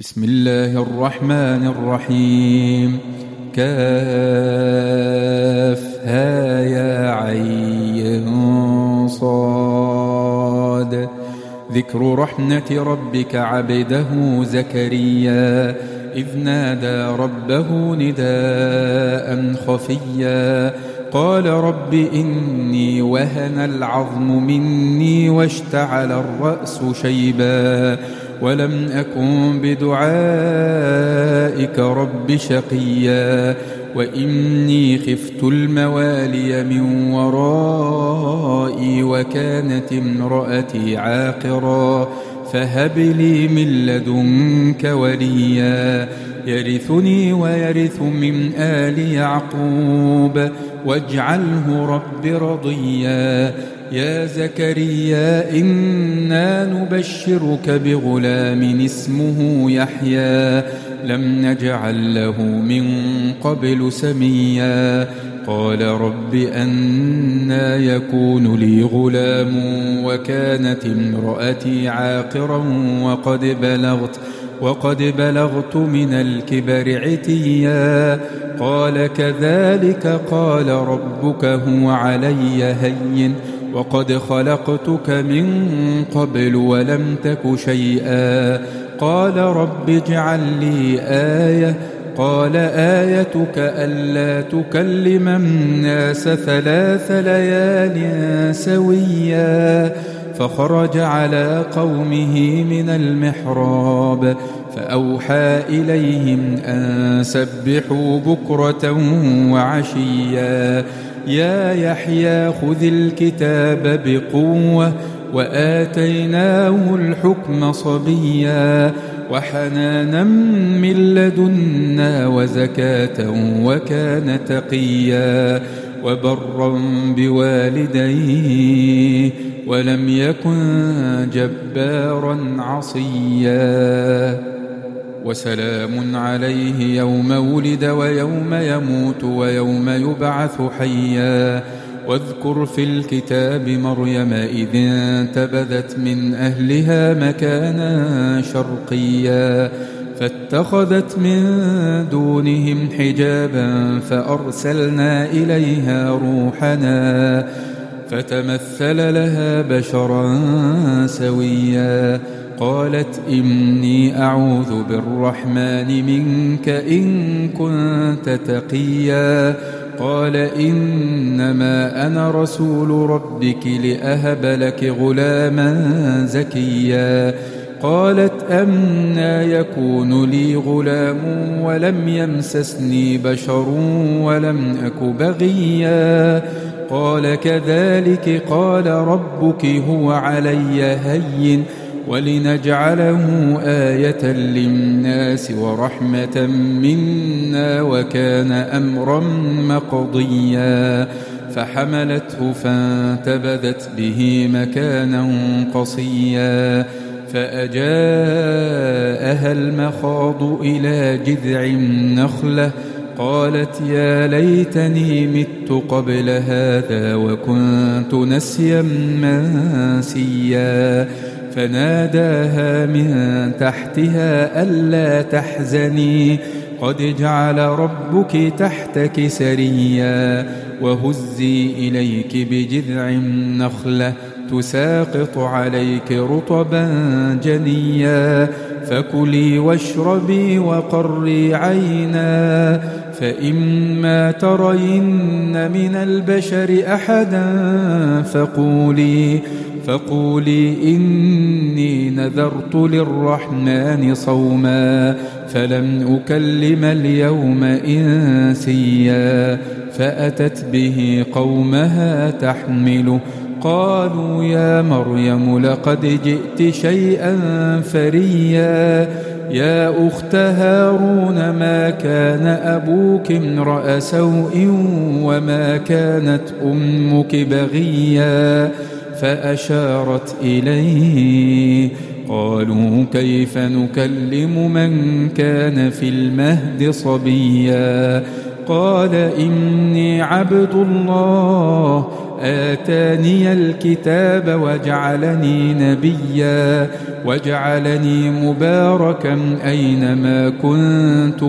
بسم الله الرحمن الرحيم. كافها يا عين صاد. ذكر رحمة ربك عبده زكريا إذ نادى ربه نداء خفيا قال رب إني وهن العظم مني واشتعل الرأس شيبا ولم أكن بدعائك رب شقيا وإني خفت الموالي من ورائي وكانت امرأتي عاقرا فهب لي من لدنك وليا يرثني ويرث من آل يعقوب واجعله رب رضيا. يا زكريا إنا نبشرك بغلام اسمه يحيى لم نجعل له من قبل سميا قال رب أنى يكون لي غلام وكانت امرأتي عاقرا وقد بلغت من الكبر عتيا قال كذلك قال ربك هو علي هين وقد خلقتك من قبل ولم تك شيئا قال رب اجعل لي آية قال آيتك ألا تكلم الناس 3 ليال سويا فخرج على قومه من المحراب فأوحى إليهم أن سبحوا بكرة وعشيا يا يحيى خذ الكتاب بقوة وآتيناه الحكم صبيا وحنانا من لدنا وزكاة وكان تقيا وبرا بوالديه ولم يكن جبارا عصيا وسلام عليه يوم ولد ويوم يموت ويوم يبعث حيا واذكر في الكتاب مريم إذ انتبذت من أهلها مكانا شرقيا فاتخذت من دونهم حجابا فأرسلنا إليها روحنا فتمثل لها بشرا سويا قالت إني أعوذ بالرحمن منك إن كنت تقيا قال إنما أنا رسول ربك لأهب لك غلاما زكيا قالت أنى يكون لي غلام ولم يمسسني بشر ولم أك بغيا قال كذلك قال ربك هو علي هين ولنجعله آية للناس ورحمة منا وكان أمرا مقضيا فحملته فانتبذت به مكانا قصيا فأجاءها المخاض إلى جذع النخلة قالت يا ليتني مت قبل هذا وكنت نسيا منسيا فناداها من تحتها ألا تحزني قد جعل ربك تحتك سريا وهزي إليك بجذع النخلة تساقط عليك رطبا جنيا فكلي واشربي وقري عينا فإما ترين من البشر أحدا فقولي إني نذرت للرحمن صوما فلن أكلم اليوم إنسيا فأتت به قومها تحمله قالوا يا مريم لقد جئت شيئا فريا يا أخت هارون ما كان أبوك امرأ سوء وما كانت أمك بغيا فأشارت إليه قالوا كيف نكلم من كان في المهد صبيا قال إني عبد الله آتاني الكتاب وجعلني نبيا وجعلني مباركا أينما كنت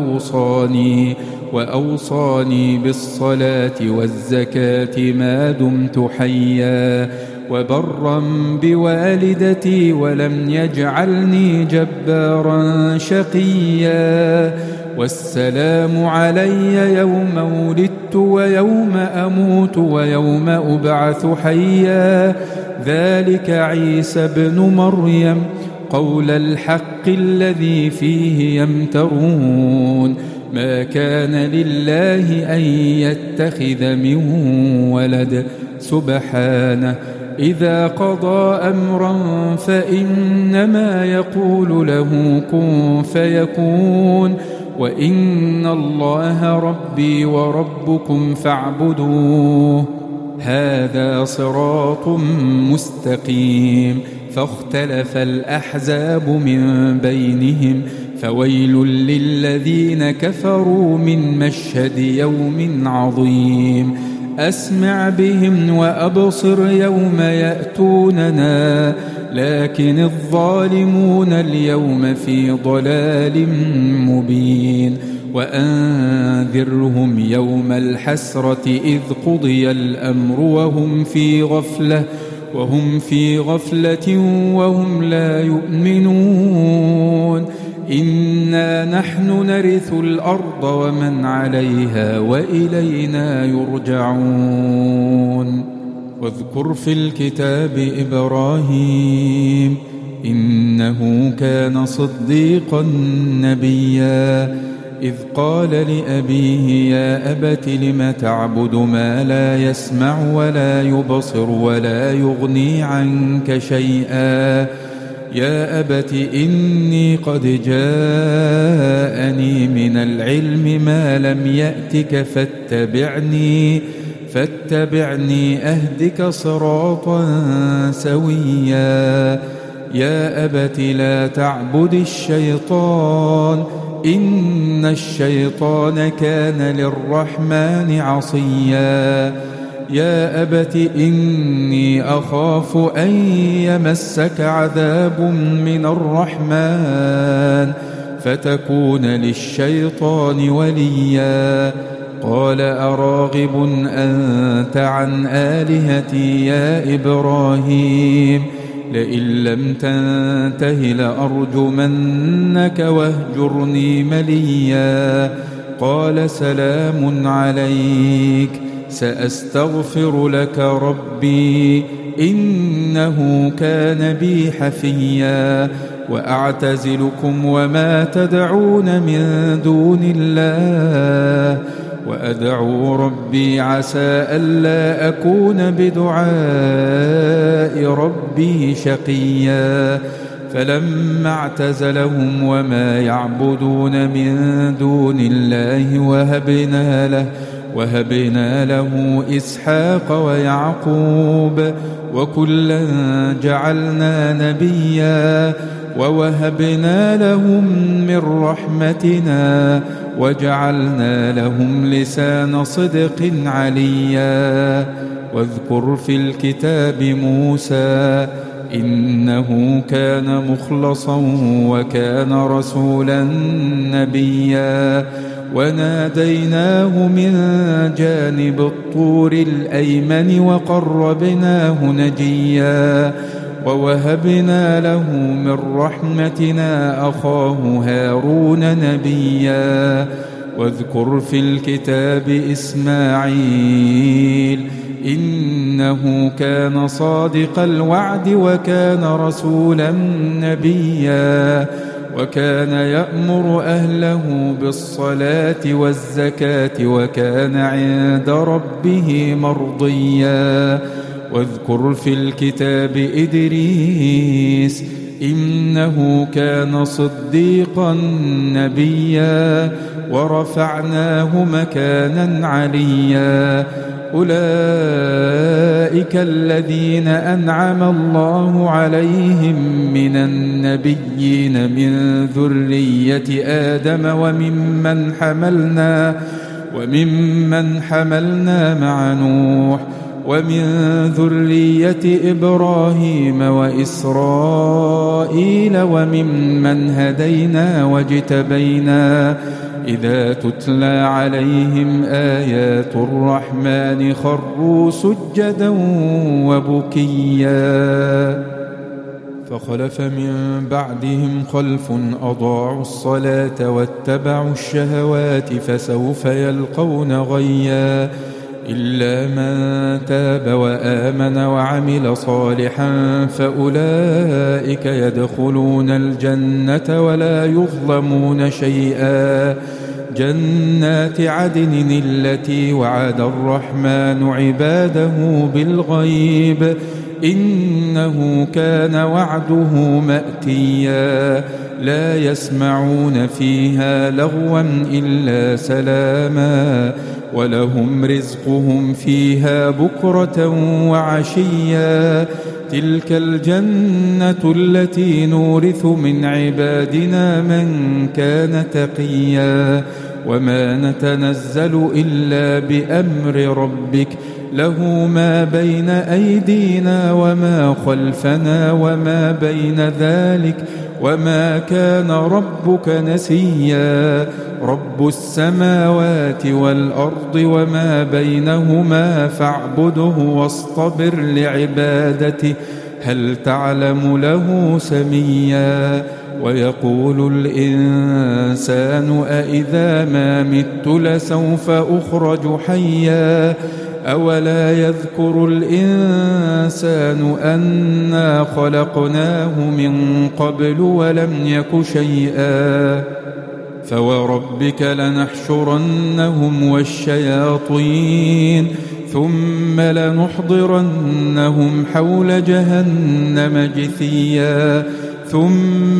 وأوصاني بالصلاة والزكاة ما دمت حيا وبرا بوالدتي ولم يجعلني جبارا شقيا والسلام علي يوم ولدت ويوم أموت ويوم أبعث حيا ذلك عيسى ابن مريم قول الحق الذي فيه يمترون ما كان لله أن يتخذ من ولد سبحانه إذا قضى أمرا فإنما يقول له كن فيكون وإن الله ربي وربكم فاعبدوه هذا صراط مستقيم فاختلف الأحزاب من بينهم فويل للذين كفروا من مشهد يوم عظيم أسمع بهم وأبصر يوم يأتوننا لكن الظالمون اليوم في ضلال مبين وأنذرهم يوم الحسرة إذ قضي الأمر وهم في غفلة وهم لا يؤمنون إنا نحن نرث الأرض ومن عليها وإلينا يرجعون واذكر في الكتاب إبراهيم إنه كان صديقا نبيا إذ قال لأبيه يا أبت لم تعبد ما لا يسمع ولا يبصر ولا يغني عنك شيئا يا أبت إني قد جاءني من العلم ما لم يأتك فاتبعني أهدك صراطا سويا يا أبت لا تعبد الشيطان إن الشيطان كان للرحمن عصيا يا أبت إني أخاف أن يمسك عذاب من الرحمن فتكون للشيطان وليا قال أراغب أنت عن آلهتي يا إبراهيم لئن لم تنته لأرجمنك واهجرني مليا قال سلام عليك سأستغفر لك ربي إنه كان بي حفيا وأعتزلكم وما تدعون من دون الله وأدعو ربي عسى ألا أكون بدعاء ربي شقيا فلما اعتزلهم وما يعبدون من دون الله وهبنا له إسحاق ويعقوب وكلا جعلنا نبيا ووهبنا لهم من رحمتنا وجعلنا لهم لسان صدق عليا واذكر في الكتاب موسى إنه كان مخلصا وكان رسولا نبيا وناديناه من جانب الطور الأيمن وقربناه نجيا ووهبنا له من رحمتنا أخاه هارون نبيا واذكر في الكتاب إسماعيل إنه كان صادق الوعد وكان رسولا نبيا وكان يأمر أهله بالصلاة والزكاة وكان عند ربه مرضيا واذكر في الكتاب إدريس إنه كان صديقا نبيا ورفعناه مكانا عليا أولئك الذين أنعم الله عليهم من النبيين من ذرية آدم وممن حملنا مع نوح ومن ذرية إبراهيم وإسرائيل وممن هدينا واجتبينا إذا تتلى عليهم آيات الرحمن خروا سجدا وبكيا فخلف من بعدهم خلف أضاعوا الصلاة واتبعوا الشهوات فسوف يلقون غيا إلا من تاب وآمن وعمل صالحا فأولئك يدخلون الجنة ولا يظلمون شيئا جنات عدن التي وعد الرحمن عباده بالغيب إنه كان وعده مأتيا لا يسمعون فيها لغوا إلا سلاما ولهم رزقهم فيها بكرة وعشيا تلك الجنة التي نورث من عبادنا من كان تقيا وما نتنزل إلا بأمر ربك له ما بين أيدينا وما خلفنا وما بين ذلك وما كان ربك نسيا رب السماوات والأرض وما بينهما فاعبده واصطبر لعبادته هل تعلم له سميا ويقول الإنسان أإذا ما مت لسوف أخرج حيا أولا يذكر الإنسان أنا خلقناه من قبل ولم يك شيئا فوربك لنحشرنهم والشياطين ثم لنحضرنهم حول جهنم جثيا ثم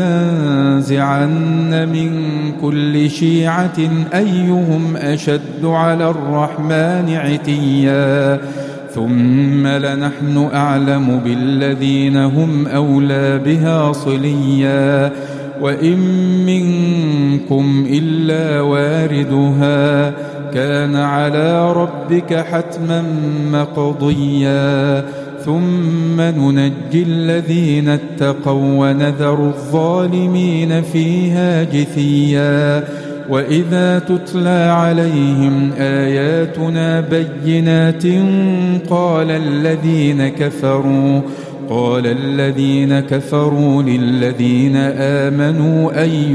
لننزعن من كل شيعة أيهم أشد على الرحمن عتيا ثم لنحن أعلم بالذين هم أولى بها صليا وإن منكم إلا واردها كان على ربك حتما مقضيا ثم ننجي الذين اتقوا ونذر الظالمين فيها جثيا وإذا تتلى عليهم آياتنا بينات قال الذين كفروا للذين آمنوا أي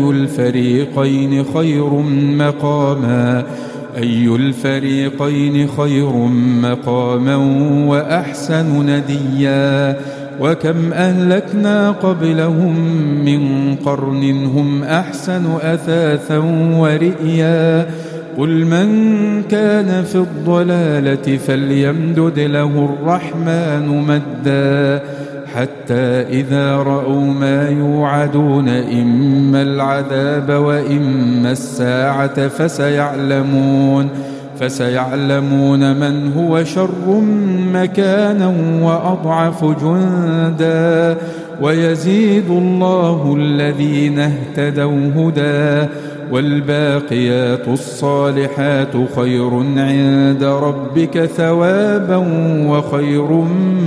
الفريقين خير مقاما وأحسن نديا وكم أهلكنا قبلهم من قرن هم أحسن أثاثا ورئيا قل من كان في الضلالة فليمدد له الرحمن مدا حتى إذا رأوا ما يوعدون إما العذاب وإما الساعة فسيعلمون من هو شر مكانا وأضعف جندا ويزيد الله الذين اهتدوا هدى والباقيات الصالحات خير عند ربك ثوابا وخير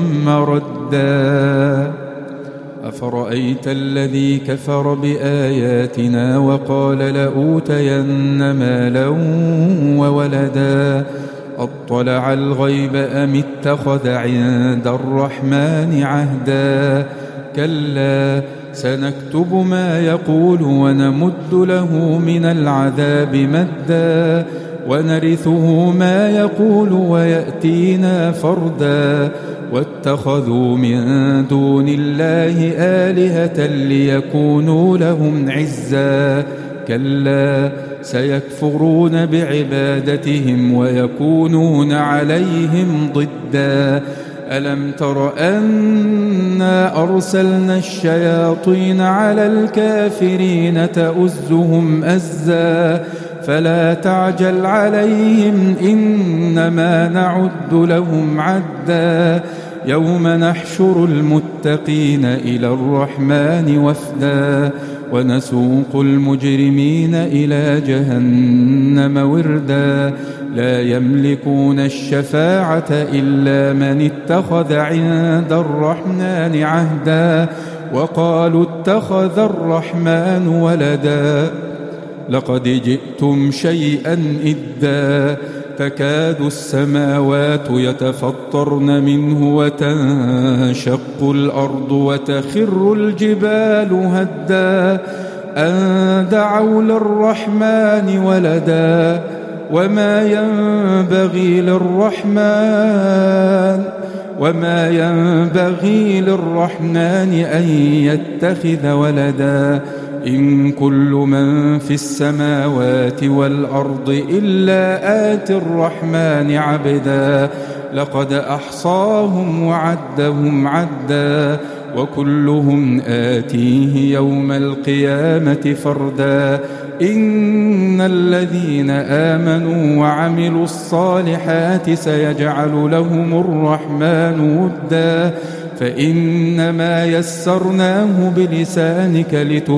مردا أفرأيت الذي كفر بآياتنا وقال لأوتين مالا وولدا أطلع الغيب أم اتخذ عند الرحمن عهدا كلا سنكتب ما يقول ونمد له من العذاب مدا ونرثه ما يقول ويأتينا فردا واتخذوا من دون الله آلهة ليكونوا لهم عزا كلا سيكفرون بعبادتهم ويكونون عليهم ضدا ألم تر أنا أرسلنا الشياطين على الكافرين تؤزهم أزا فلا تعجل عليهم إنما نعد لهم عدا يوم نحشر المتقين إلى الرحمن وفدا ونسوق المجرمين إلى جهنم وردا لا يملكون الشفاعة إلا من اتخذ عند الرحمن عهدا وقالوا اتخذ الرحمن ولدا لقد جئتم شيئا إدا تكاد السماوات يتفطرن منه وتنشق الأرض وتخر الجبال هدا أن دعوا للرحمن ولدا وما ينبغي للرحمن أن يتخذ ولدا إن كل من في السماوات والأرض إلا آتي الرحمن عبدا لقد أحصاهم وعدهم عدا وكلهم آتيه يوم القيامة فردا إن الذين آمنوا وعملوا الصالحات سيجعل لهم الرحمن ودا فإنما يسرناه بلسانك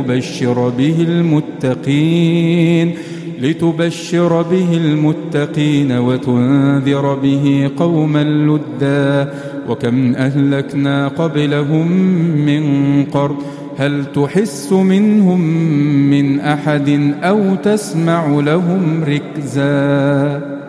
لتبشر به المتقين وتنذر به قوما لدا وكم أهلكنا قبلهم من قرن هل تحس منهم من أحد أو تسمع لهم ركزا